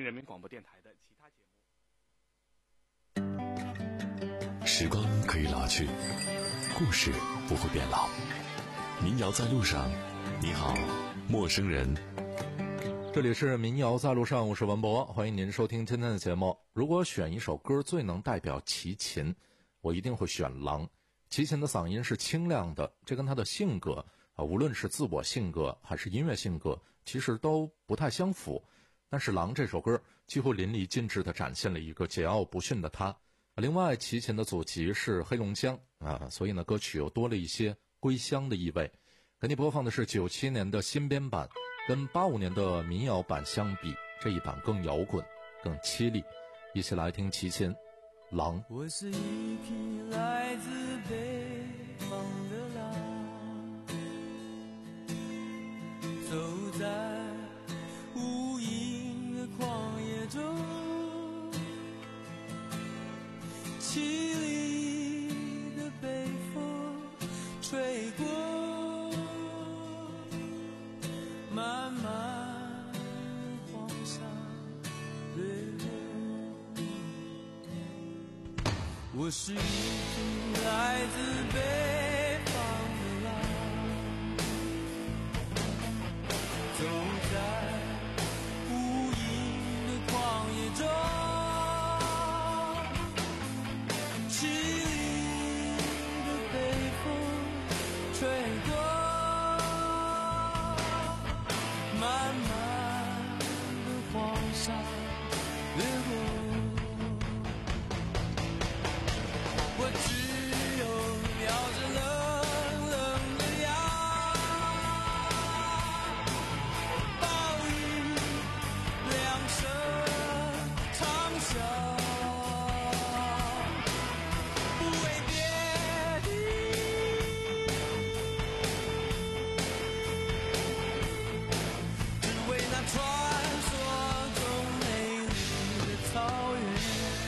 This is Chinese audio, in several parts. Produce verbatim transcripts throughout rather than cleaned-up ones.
听人民广播电台的其他节目。时光可以老去，故事不会变老。民谣在路上，你好，陌生人。 这里是民谣在路上，我是文博，欢迎您收听今天的节目。如果选一首歌最能代表齐秦，我一定会选《狼》。齐秦的嗓音是清亮的，这跟他的性格啊，无论是自我性格还是音乐性格，其实都不太相符。但是《狼》这首歌几乎淋漓尽致地展现了一个桀骜不驯的他。另外，齐秦的祖籍是黑龙江啊，所以呢，歌曲又多了一些归乡的意味。给你播放的是九七年的新编版，跟八五年的民谣版相比，这一版更摇滚，更凄厉。一起来听齐秦《狼》。 我是一匹来自北方的狼，走在无垠的旷野中，凄厉的北风吹过，漫漫的黄沙掠过。我是一匹来自北方的狼，走在无垠的旷野中，凄厉的北风吹过，漫漫的黄沙掠过。我只有叼着冷冷的牙，暴雨两声长啸，不为别的，只为那传说中美丽的草原。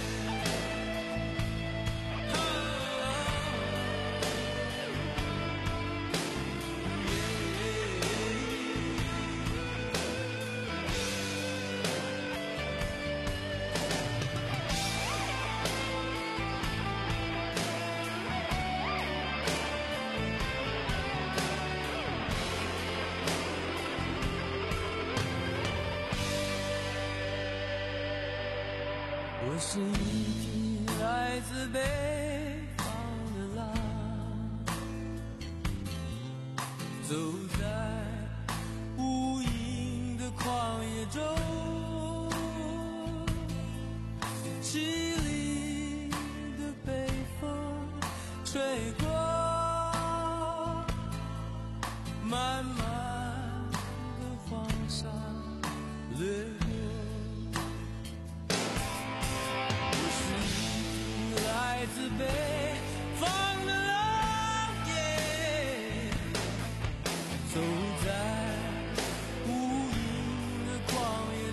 我是一匹来自北方的狼，走在无垠的旷野中，凄厉的北风吹过，漫漫的黄沙掠过。来自北方的狼耶，走在无垠的旷野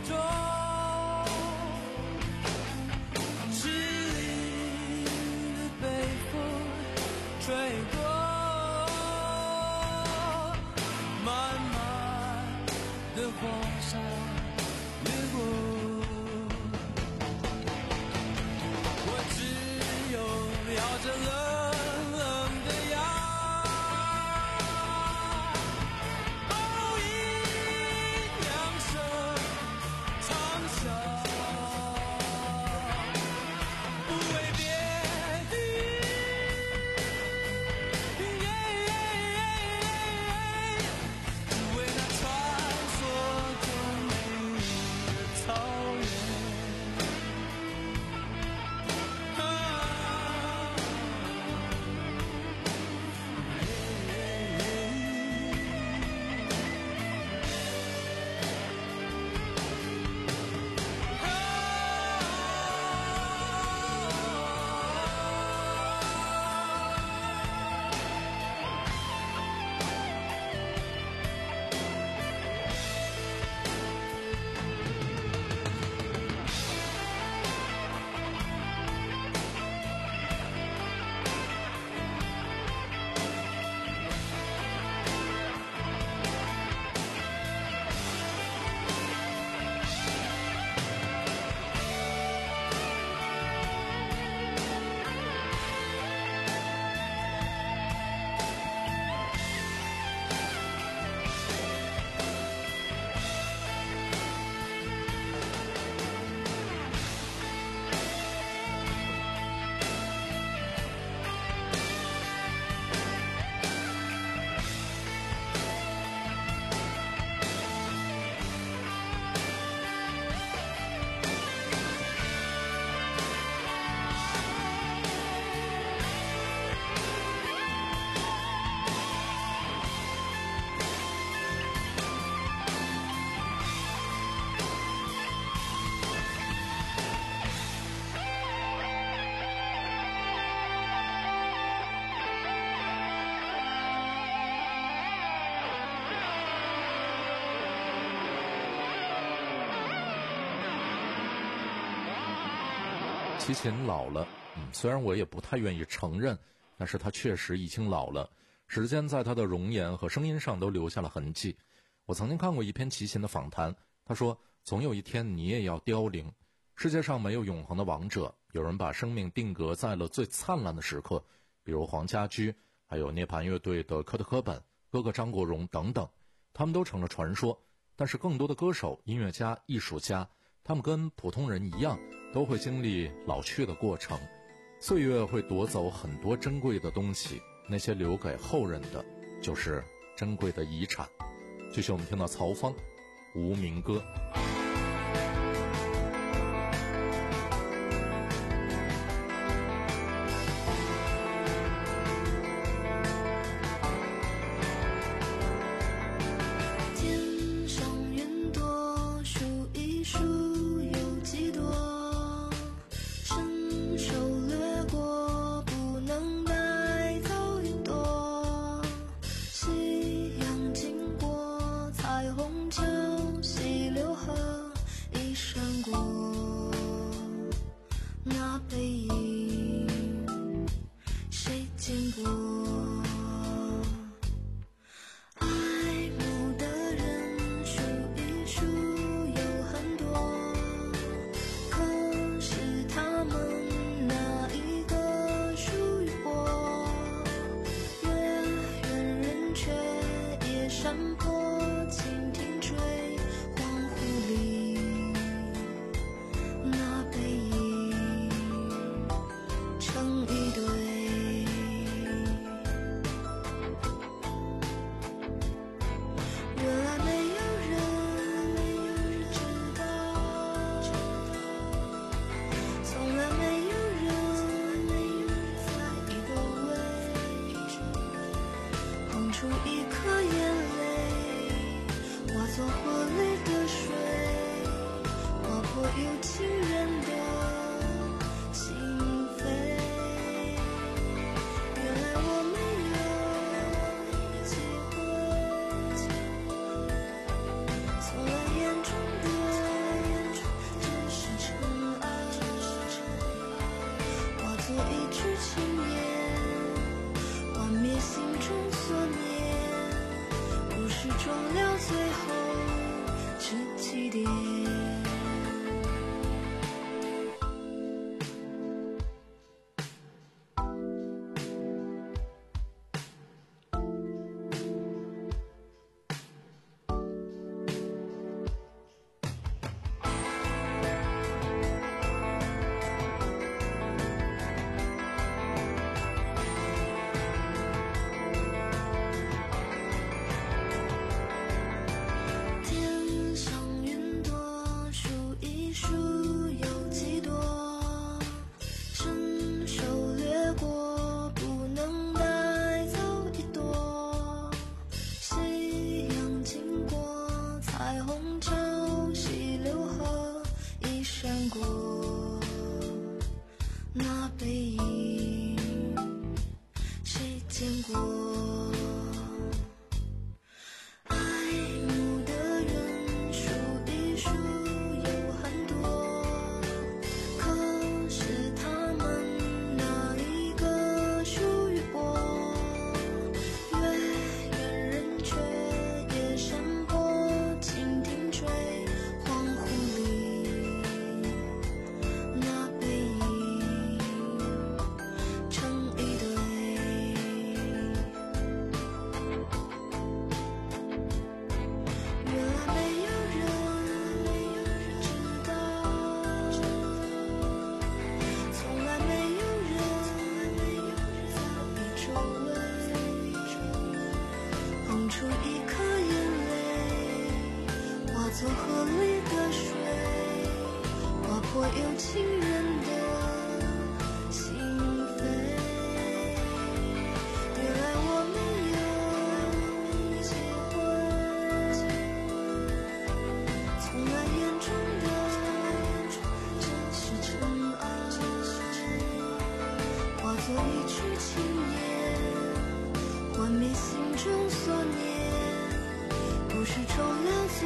齐秦老了，嗯，虽然我也不太愿意承认，但是他确实已经老了。时间在他的容颜和声音上都留下了痕迹。我曾经看过一篇齐秦的访谈，他说总有一天你也要凋零。世界上没有永恒的王者，有人把生命定格在了最灿烂的时刻，比如黄家驹，还有涅槃乐队的科特·柯本、哥哥张国荣等等，他们都成了传说。但是更多的歌手、音乐家、艺术家，他们跟普通人一样，都会经历老去的过程。岁月会夺走很多珍贵的东西，那些留给后人的就是珍贵的遗产。继续我们听到曹芳《无名歌》。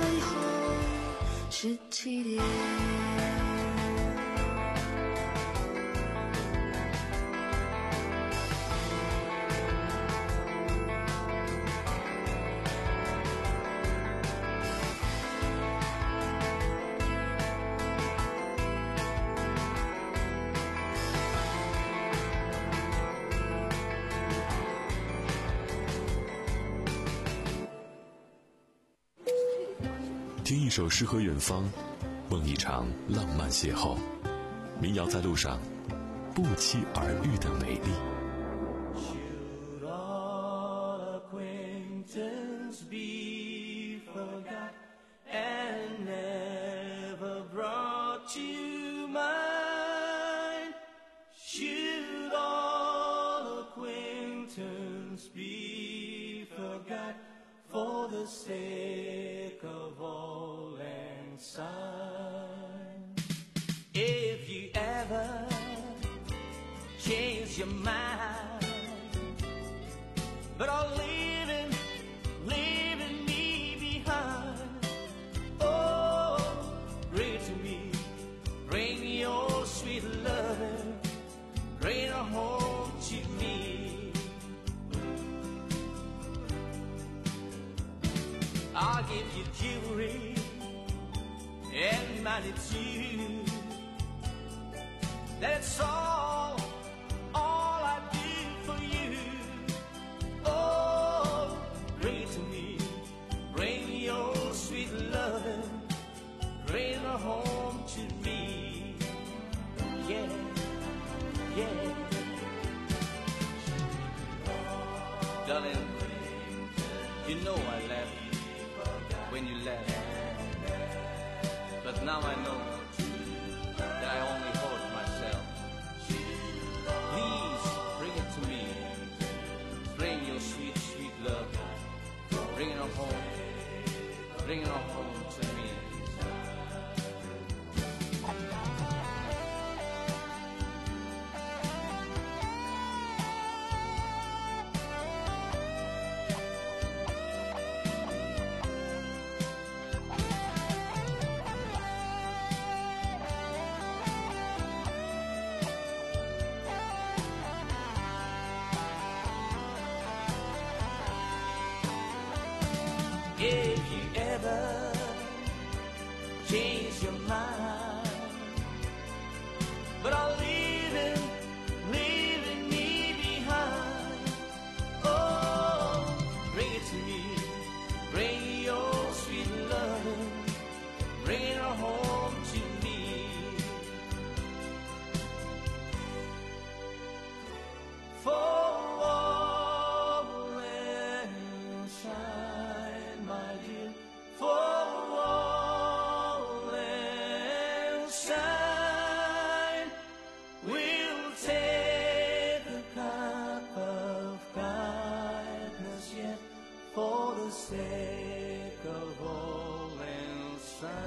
十七点。 听一首诗和远方，梦一场浪漫邂逅。民谣在路上，不期而遇的美丽。 Should all acquaintance be forgot and never brought to mind? Should all acquaintance be forgot for the sake of all and sign? If you ever change your mind, but are leaving, leaving me behind. Oh, bring to me, bring your sweet loving, bring her home to me. I'll give you jewelry and money too. That's all, all I do for you. Oh, bring it to me, bring your sweet loving, bring her home to me. Yeah, yeah. Darling, you know I left when you left, but now I know that I only hurt myself. Please bring it to me, bring your sweet, sweet love, bring it home, bring it home to me. If you ever change your mind, but are leaving, leaving me behind. Oh, bring it to me, bring your sweet loving, bring her home to me. For for all and shine, we'll take the cup of kindness yet for the sake of all and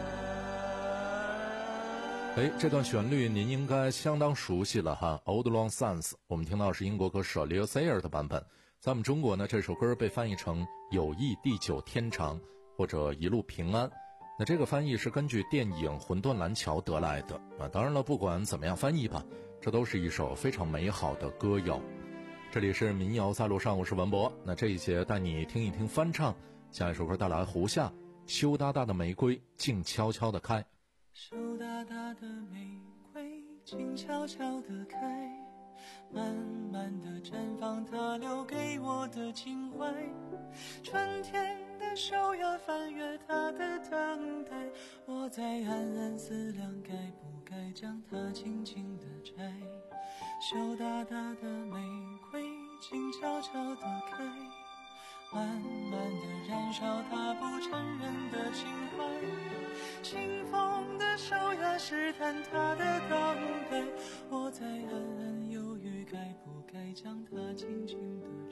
shine。 哎，这段旋律您应该相当熟悉了哈 ，Old Long Syne， 我们听到是英国歌手 Leo Sayer 的版本。在我们中国呢，这首歌被翻译成“友谊地久天长”或者“一路平安”。那这个翻译是根据电影《魂断蓝桥》得来的啊。当然了，不管怎么样翻译吧，这都是一首非常美好的歌谣。这里是民谣在路上，我是文博。那这一节带你听一听翻唱，下一首歌带来胡夏，羞答答的玫瑰静悄悄地开。 羞答答的玫瑰静悄悄地开，慢慢地绽放它留给我的情怀。春天的手呀翻阅它的等待，我在暗暗思量该不该将它轻轻地摘。羞答答的玫瑰静悄悄地开，慢慢地燃烧它不承认的情怀。清风的手呀试探它的等待，我在暗暗犹豫该不该将它轻轻地摘。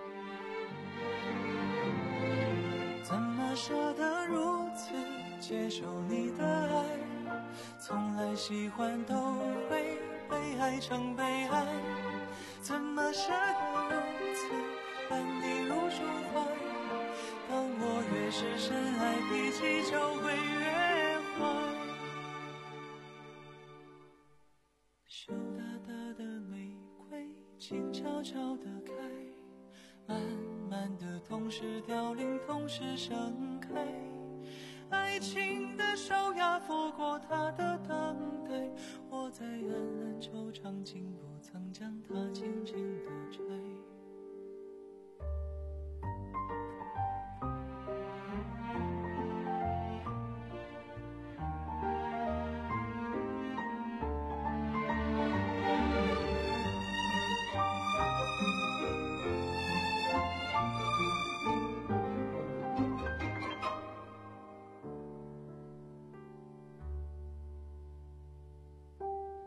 怎么舍得如此接受你的爱，从来喜欢都会被爱成悲哀。怎么舍得如此伴你入胸怀，当我越是深爱，脾气就会越坏。羞答答的玫瑰静悄悄地开，慢慢地同时凋零，同时盛开。爱情的手呀拂过它的等待，我在暗暗惆怅，竟不曾将它轻轻地摘。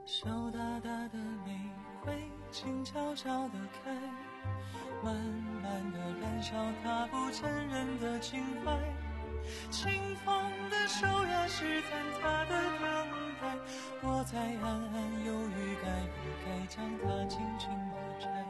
羞答答的玫瑰静悄悄地开，慢慢地燃烧它不承认的情怀，清风的手呀试探它的等待，我在暗暗犹豫该不该将它轻轻地摘。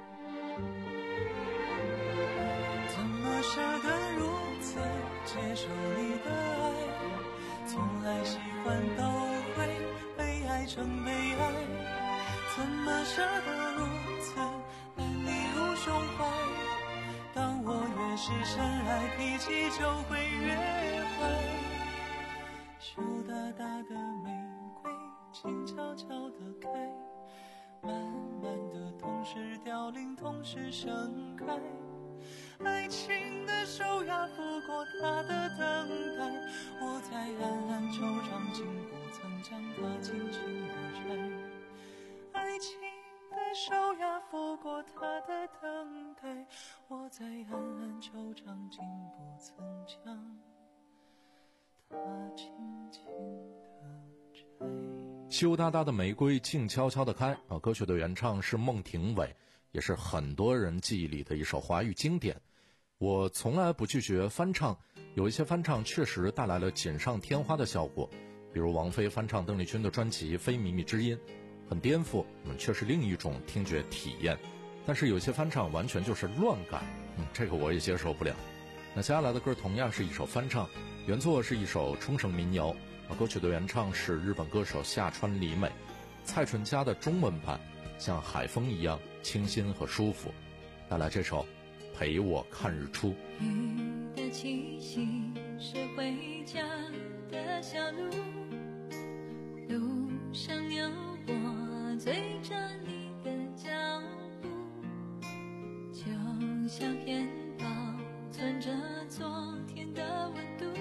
怎么舍得如此接受你的爱，从来喜欢都会被爱成悲哀，怎么舍得如此爱你入胸怀，当我越是深爱，脾气就会越坏。羞答答的玫瑰静悄悄地开，慢慢的同时凋零同时盛开，爱情的手呀拂过它的等待，我在暗暗惆怅，竟不曾将它轻轻地摘。爱情的手呀拂过它的等待，我在暗暗惆怅，竟不曾将它轻轻地摘。 羞答答的玫瑰静悄悄地开啊，歌曲的原唱是孟庭苇，也是很多人记忆里的一首华语经典。我从来不拒绝翻唱，有一些翻唱确实带来了锦上添花的效果，比如王菲翻唱邓丽君的专辑《非靡靡之音》，很颠覆，嗯，却是另一种听觉体验。但是有些翻唱完全就是乱改，嗯，这个我也接受不了。那接下来的歌同样是一首翻唱，原作是一首冲绳民谣，歌曲的原唱是日本歌手下川里美，蔡淳佳的中文版像海风一样清新和舒服。带来这首陪我看日出。 雨的气息是回家的小路，路上有我追着你的脚步，就像片保存着昨天的温度，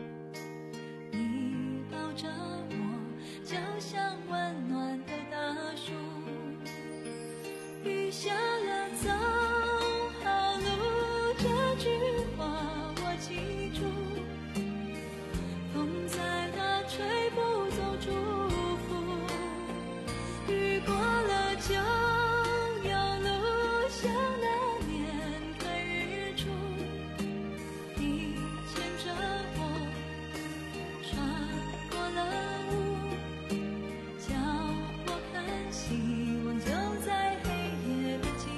你抱着我就像温暖的大树，雨下了走好路，这句话我记住，风在那吹不走祝福，雨过了就有路，像那年看日出，你牵着我穿过了雾，叫我看希望就在黑夜的尽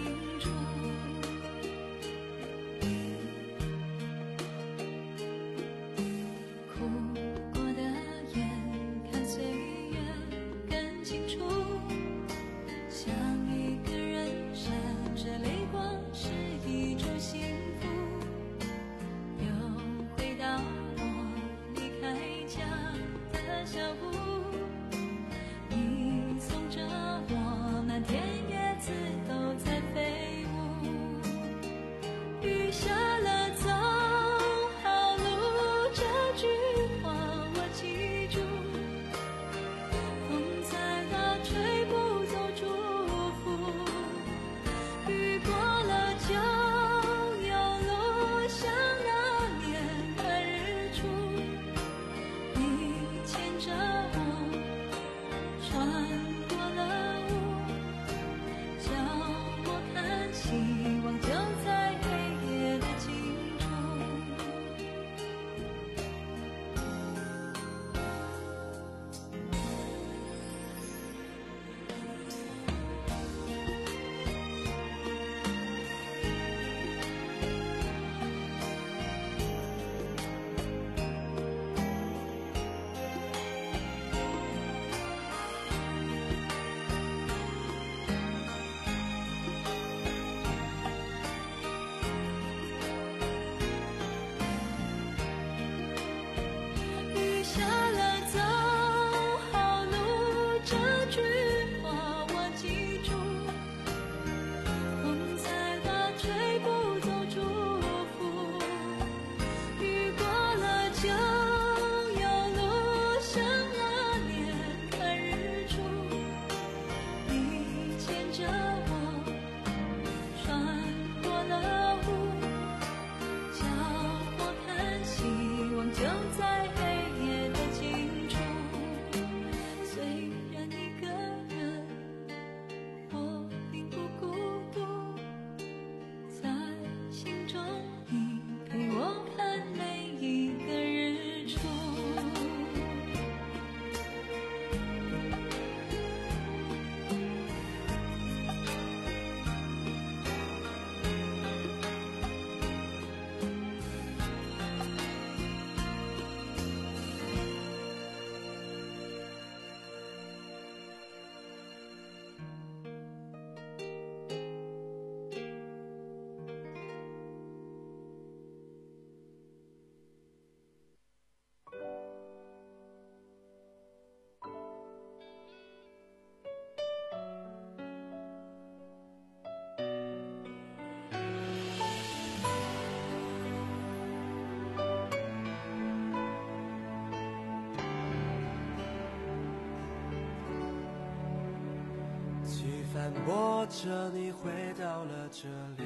斑驳着你回到了这里，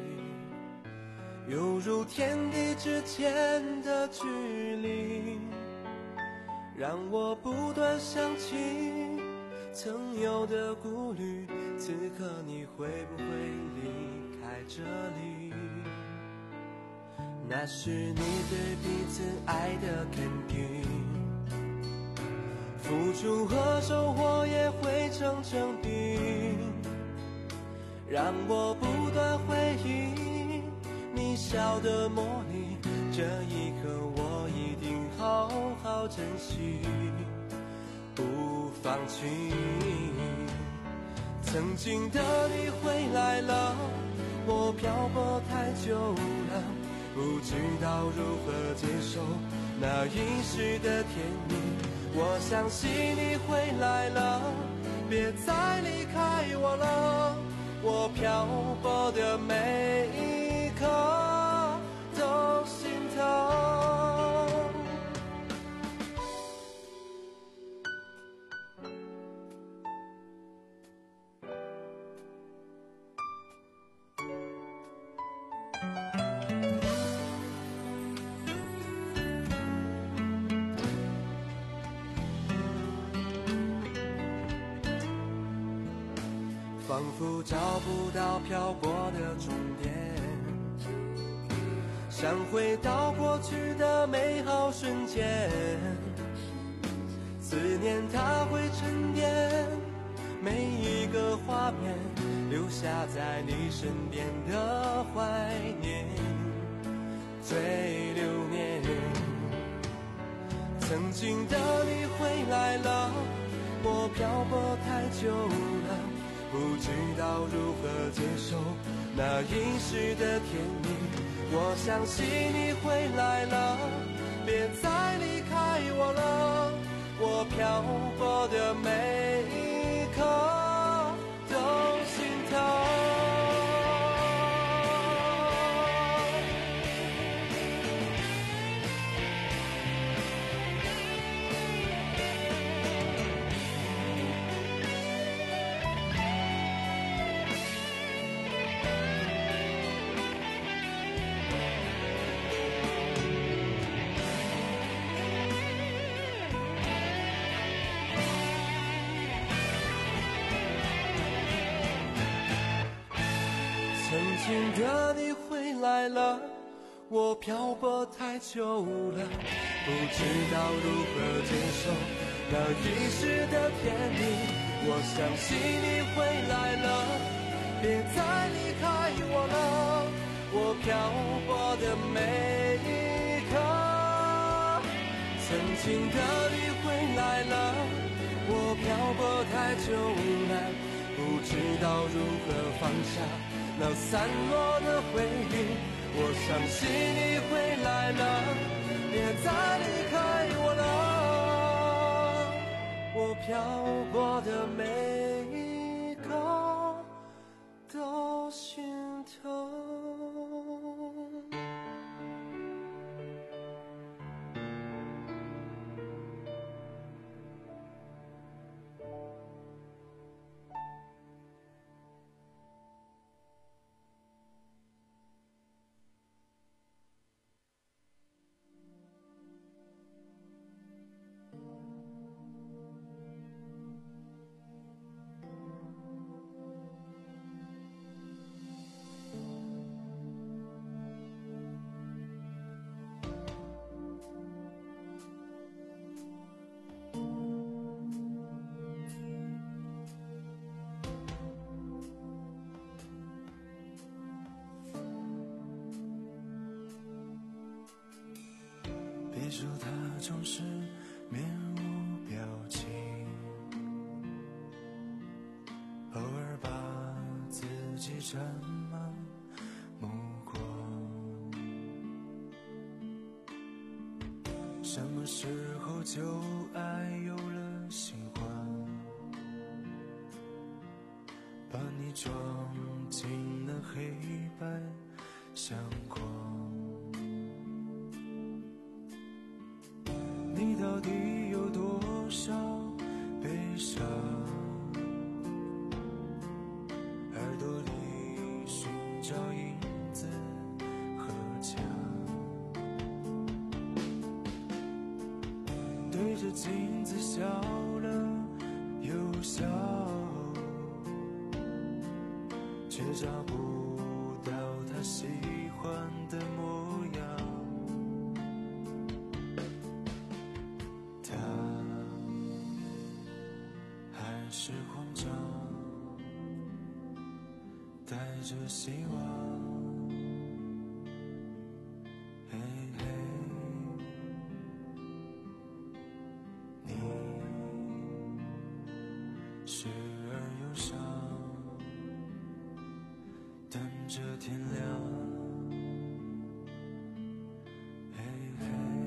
犹如天地之间的距离，让我不断想起曾有的顾虑，此刻你会不会离开这里？那是你对彼此爱的肯定，付出和收获也会成正比，让我不断回忆你笑的魔力，这一刻我一定好好珍惜，不放弃。曾经的你回来了，我漂泊太久了，不知道如何接受那一时的甜蜜。我相信你回来了，别再离开我了，我漂泊的每一刻都心疼。仿佛找不到飘过的终点，想回到过去的美好瞬间，思念它会沉淀每一个画面，留下在你身边的怀念，最留念。曾经的你回来了，我漂泊太久了，不知道如何接受那一时的甜蜜。我相信你回来了，别再离开我了，我漂泊的每一刻都心疼。曾经的你回来了，我漂泊太久了，不知道如何接受那一时的甜蜜。我相信你回来了，别再离开我了，我漂泊的每一刻。曾经的你回来了，我漂泊太久了，不知道如何放下那散落的回忆。我相信你回来了，别再离开我了，我漂泊的每一个都心疼。别说他总是面无表情，偶尔把自己沾满目光。什么时候旧爱有了新欢，把你装进了黑白相框。你到底有多少悲伤？ 着镜子笑了又笑，却找不到他喜欢的模样。他还是慌张，带着希望。嘿嘿，你时而忧伤，等着天亮。嘿嘿，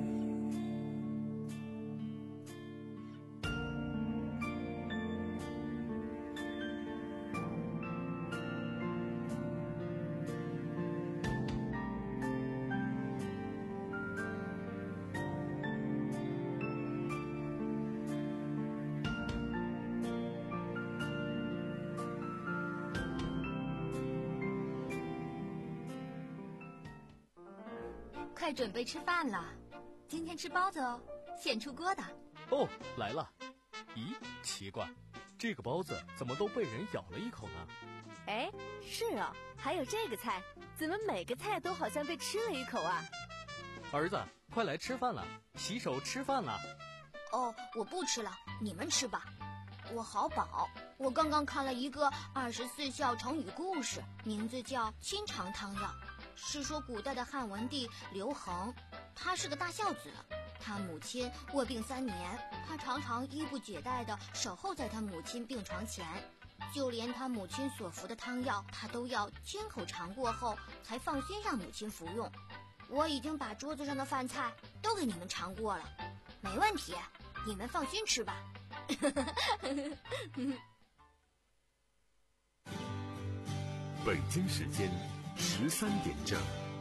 快准备吃饭了，今天吃包子哦，现出锅的。 哦，来了。咦，奇怪，这个包子怎么都被人咬了一口呢？ 哎，是哦，还有这个菜，怎么每个菜都好像被吃了一口啊？ 儿子，快来吃饭了，洗手吃饭了。 哦，我不吃了，你们吃吧。我好饱，我刚刚看了一个二十四孝成语故事，名字叫清肠汤药，是说古代的汉文帝刘恒，他是个大孝子，他母亲卧病三年，他常常衣不解带地守候在他母亲病床前，就连他母亲所服的汤药，他都要亲口尝过后才放心让母亲服用。我已经把桌子上的饭菜都给你们尝过了，没问题，你们放心吃吧。 北京时间十三点正。